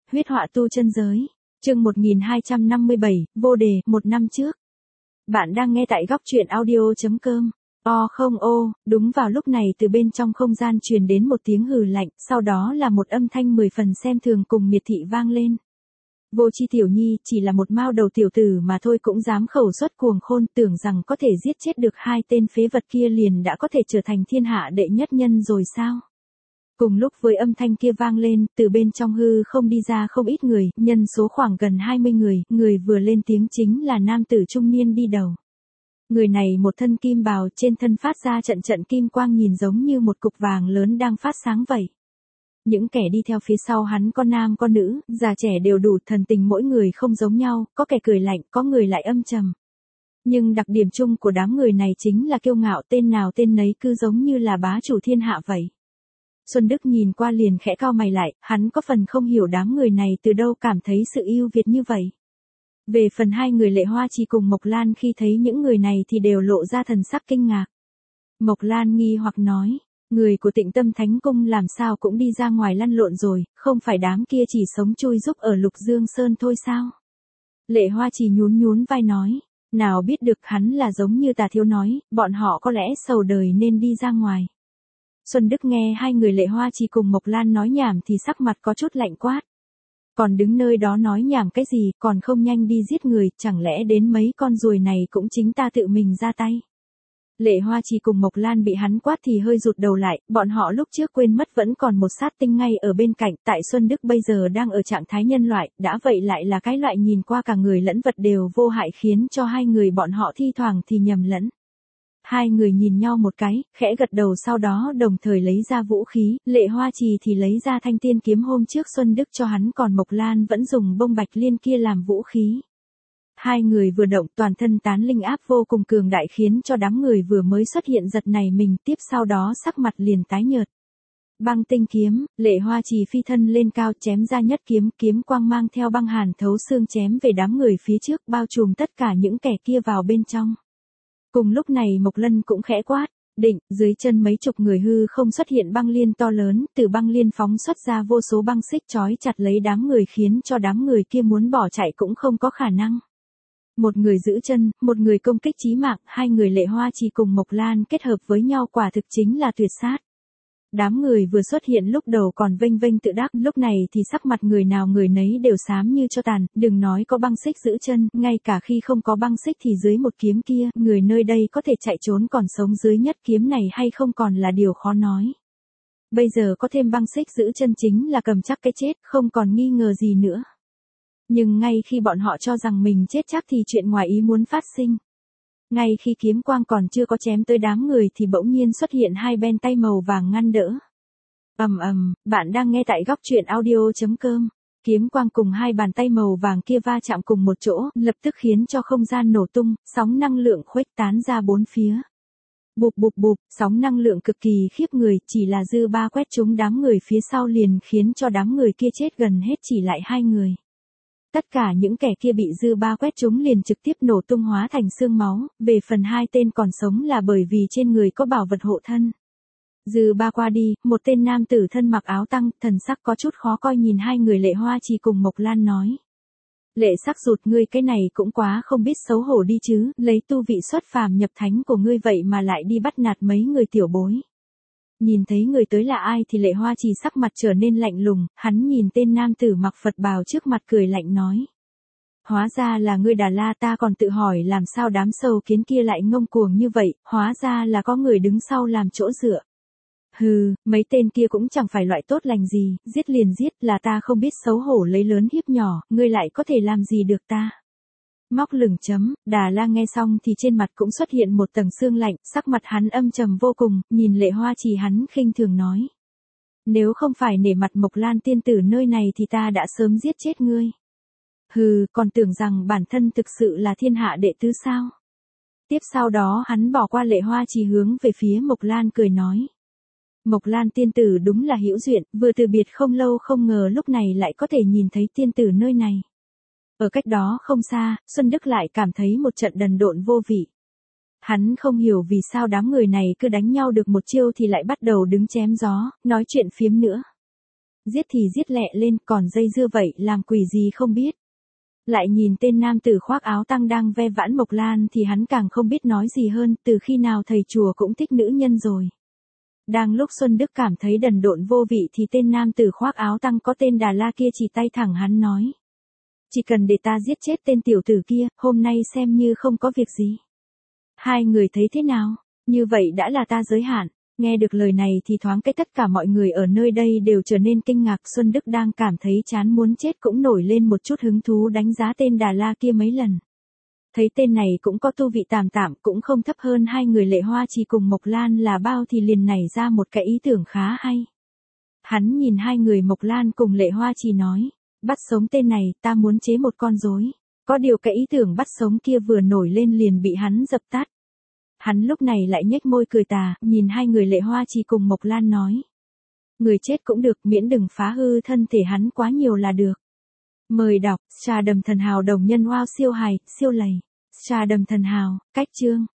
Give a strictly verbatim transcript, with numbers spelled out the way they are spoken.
Huyết họa tu chân giới. Chương một nghìn hai trăm năm mươi bảy, vô đề, một năm trước. Bạn đang nghe tại góc truyện audio chấm com. O không ô, đúng vào lúc này từ bên trong không gian truyền đến một tiếng hừ lạnh, sau đó là một âm thanh mười phần xem thường cùng miệt thị vang lên. Vô Chi tiểu nhi, chỉ là một mao đầu tiểu tử mà thôi cũng dám khẩu xuất cuồng khôn, tưởng rằng có thể giết chết được hai tên phế vật kia liền đã có thể trở thành thiên hạ đệ nhất nhân rồi sao? Cùng lúc với âm thanh kia vang lên, từ bên trong hư không đi ra không ít người, nhân số khoảng gần hai mươi người, người vừa lên tiếng chính là nam tử trung niên đi đầu. Người này một thân kim bào, trên thân phát ra trận trận kim quang nhìn giống như một cục vàng lớn đang phát sáng vậy. Những kẻ đi theo phía sau hắn có nam có nữ, già trẻ đều đủ, thần tình mỗi người không giống nhau, có kẻ cười lạnh, có người lại âm trầm. Nhưng đặc điểm chung của đám người này chính là kiêu ngạo, tên nào tên nấy cứ giống như là bá chủ thiên hạ vậy. Xuân Đức nhìn qua liền khẽ cau mày lại, hắn có phần không hiểu đám người này từ đâu cảm thấy sự ưu việt như vậy. Về phần hai người Lệ Hoa Trì cùng Mộc Lan khi thấy những người này thì đều lộ ra thần sắc kinh ngạc. Mộc Lan nghi hoặc nói, người của Tịnh Tâm Thánh Cung làm sao cũng đi ra ngoài lăn lộn rồi, không phải đám kia chỉ sống chui rúc ở Lục Dương Sơn thôi sao? Lệ Hoa Trì nhún nhún vai nói, nào biết được, hắn là giống như Tà Thiếu nói, bọn họ có lẽ sầu đời nên đi ra ngoài. Xuân Đức nghe hai người Lệ Hoa Trì cùng Mộc Lan nói nhảm thì sắc mặt có chút lạnh quát. Còn đứng nơi đó nói nhảm cái gì, còn không nhanh đi giết người, chẳng lẽ đến mấy con ruồi này cũng chính ta tự mình ra tay. Lệ Hoa Trì cùng Mộc Lan bị hắn quát thì hơi rụt đầu lại, bọn họ lúc trước quên mất vẫn còn một sát tinh ngay ở bên cạnh, tại Xuân Đức bây giờ đang ở trạng thái nhân loại, đã vậy lại là cái loại nhìn qua cả người lẫn vật đều vô hại khiến cho hai người bọn họ thi thoảng thì nhầm lẫn. Hai người nhìn nhau một cái, khẽ gật đầu sau đó đồng thời lấy ra vũ khí, Lệ Hoa Trì thì lấy ra thanh tiên kiếm hôm trước Xuân Đức cho hắn, còn Mộc Lan vẫn dùng bông bạch liên kia làm vũ khí. Hai người vừa động toàn thân tán linh áp vô cùng cường đại khiến cho đám người vừa mới xuất hiện giật này mình, tiếp sau đó sắc mặt liền tái nhợt. Băng tinh kiếm, Lệ Hoa Trì phi thân lên cao chém ra nhất kiếm, kiếm quang mang theo băng hàn thấu xương chém về đám người phía trước, bao trùm tất cả những kẻ kia vào bên trong. Cùng lúc này Mộc Lân cũng khẽ quát, định, dưới chân mấy chục người hư không xuất hiện băng liên to lớn, từ băng liên phóng xuất ra vô số băng xích trói chặt lấy đám người khiến cho đám người kia muốn bỏ chạy cũng không có khả năng. Một người giữ chân, một người công kích chí mạng, hai người Lệ Hoa Trì cùng Mộc Lan kết hợp với nhau quả thực chính là tuyệt sát. Đám người vừa xuất hiện lúc đầu còn vênh vênh tự đắc, lúc này thì sắc mặt người nào người nấy đều xám như cho tàn, đừng nói có băng xích giữ chân, ngay cả khi không có băng xích thì dưới một kiếm kia, người nơi đây có thể chạy trốn còn sống dưới nhất kiếm này hay không còn là điều khó nói. Bây giờ có thêm băng xích giữ chân chính là cầm chắc cái chết, không còn nghi ngờ gì nữa. Nhưng ngay khi bọn họ cho rằng mình chết chắc thì chuyện ngoài ý muốn phát sinh. Ngay khi kiếm quang còn chưa có chém tới đám người thì bỗng nhiên xuất hiện hai bên tay màu vàng ngăn đỡ. Ầm ầm, bạn đang nghe tại góc truyện audio chấm com. Kiếm quang cùng hai bàn tay màu vàng kia va chạm cùng một chỗ, lập tức khiến cho không gian nổ tung, sóng năng lượng khuếch tán ra bốn phía. Bụp bụp bụp, sóng năng lượng cực kỳ khiếp người, chỉ là dư ba quét trúng đám người phía sau liền khiến cho đám người kia chết gần hết chỉ lại hai người. Tất cả những kẻ kia bị dư ba quét trúng liền trực tiếp nổ tung hóa thành xương máu, về phần hai tên còn sống là bởi vì trên người có bảo vật hộ thân. Dư ba qua đi, một tên nam tử thân mặc áo tăng, thần sắc có chút khó coi nhìn hai người Lệ Hoa Trì cùng Mộc Lan nói. Lệ sắc rụt, ngươi cái này cũng quá không biết xấu hổ đi chứ, lấy tu vị xuất phàm nhập thánh của ngươi vậy mà lại đi bắt nạt mấy người tiểu bối. Nhìn thấy người tới là ai thì Lệ Hoa Trì sắc mặt trở nên lạnh lùng, hắn nhìn tên nam tử mặc Phật bào trước mặt cười lạnh nói. Hóa ra là ngươi Đà La, ta còn tự hỏi làm sao đám sâu kiến kia lại ngông cuồng như vậy, hóa ra là có người đứng sau làm chỗ dựa. Hừ, mấy tên kia cũng chẳng phải loại tốt lành gì, giết liền giết, là ta không biết xấu hổ lấy lớn hiếp nhỏ, ngươi lại có thể làm gì được ta. Móc lửng chấm, Đà La nghe xong thì trên mặt cũng xuất hiện một tầng sương lạnh, sắc mặt hắn âm trầm vô cùng, nhìn Lệ Hoa Trì hắn khinh thường nói. Nếu không phải nể mặt Mộc Lan tiên tử nơi này thì ta đã sớm giết chết ngươi. Hừ, còn tưởng rằng bản thân thực sự là thiên hạ đệ tứ sao. Tiếp sau đó hắn bỏ qua Lệ Hoa Trì hướng về phía Mộc Lan cười nói. Mộc Lan tiên tử đúng là hữu duyên, vừa từ biệt không lâu không ngờ lúc này lại có thể nhìn thấy tiên tử nơi này. Ở cách đó không xa, Xuân Đức lại cảm thấy một trận đần độn vô vị. Hắn không hiểu vì sao đám người này cứ đánh nhau được một chiêu thì lại bắt đầu đứng chém gió, nói chuyện phiếm nữa. giết thì giết lẹ lên, còn dây dưa vậy làm quỷ gì không biết. Lại nhìn tên nam tử khoác áo tang đang ve vãn Mộc Lan thì hắn càng không biết nói gì hơn, từ khi nào thầy chùa cũng thích nữ nhân rồi. Đang lúc Xuân Đức cảm thấy đần độn vô vị thì tên nam tử khoác áo tang có tên Đà La kia chỉ tay thẳng hắn nói. Chỉ cần để ta giết chết tên tiểu tử kia, hôm nay xem như không có việc gì. Hai người thấy thế nào? Như vậy đã là ta giới hạn. Nghe được lời này thì thoáng cái tất cả mọi người ở nơi đây đều trở nên kinh ngạc. Xuân Đức đang cảm thấy chán muốn chết cũng nổi lên một chút hứng thú đánh giá tên Đà La kia mấy lần. Thấy tên này cũng có tu vị tạm tạm, cũng không thấp hơn hai người Lệ Hoa Trì cùng Mộc Lan là bao thì liền nảy ra một cái ý tưởng khá hay. Hắn nhìn hai người Mộc Lan cùng Lệ Hoa Trì nói, bắt sống tên này, ta muốn chế một con rối. Có điều cái ý tưởng bắt sống kia vừa nổi lên liền bị hắn dập tắt. Hắn lúc này lại nhếch môi cười tà, nhìn hai người Lệ Hoa Trì cùng Mộc Lan nói. Người chết cũng được, miễn đừng phá hư thân thể hắn quá nhiều là được. Mời đọc, Trà Đầm Thần Hào đồng nhân wow siêu hài, siêu lầy. Trà Đầm Thần Hào, cách chương.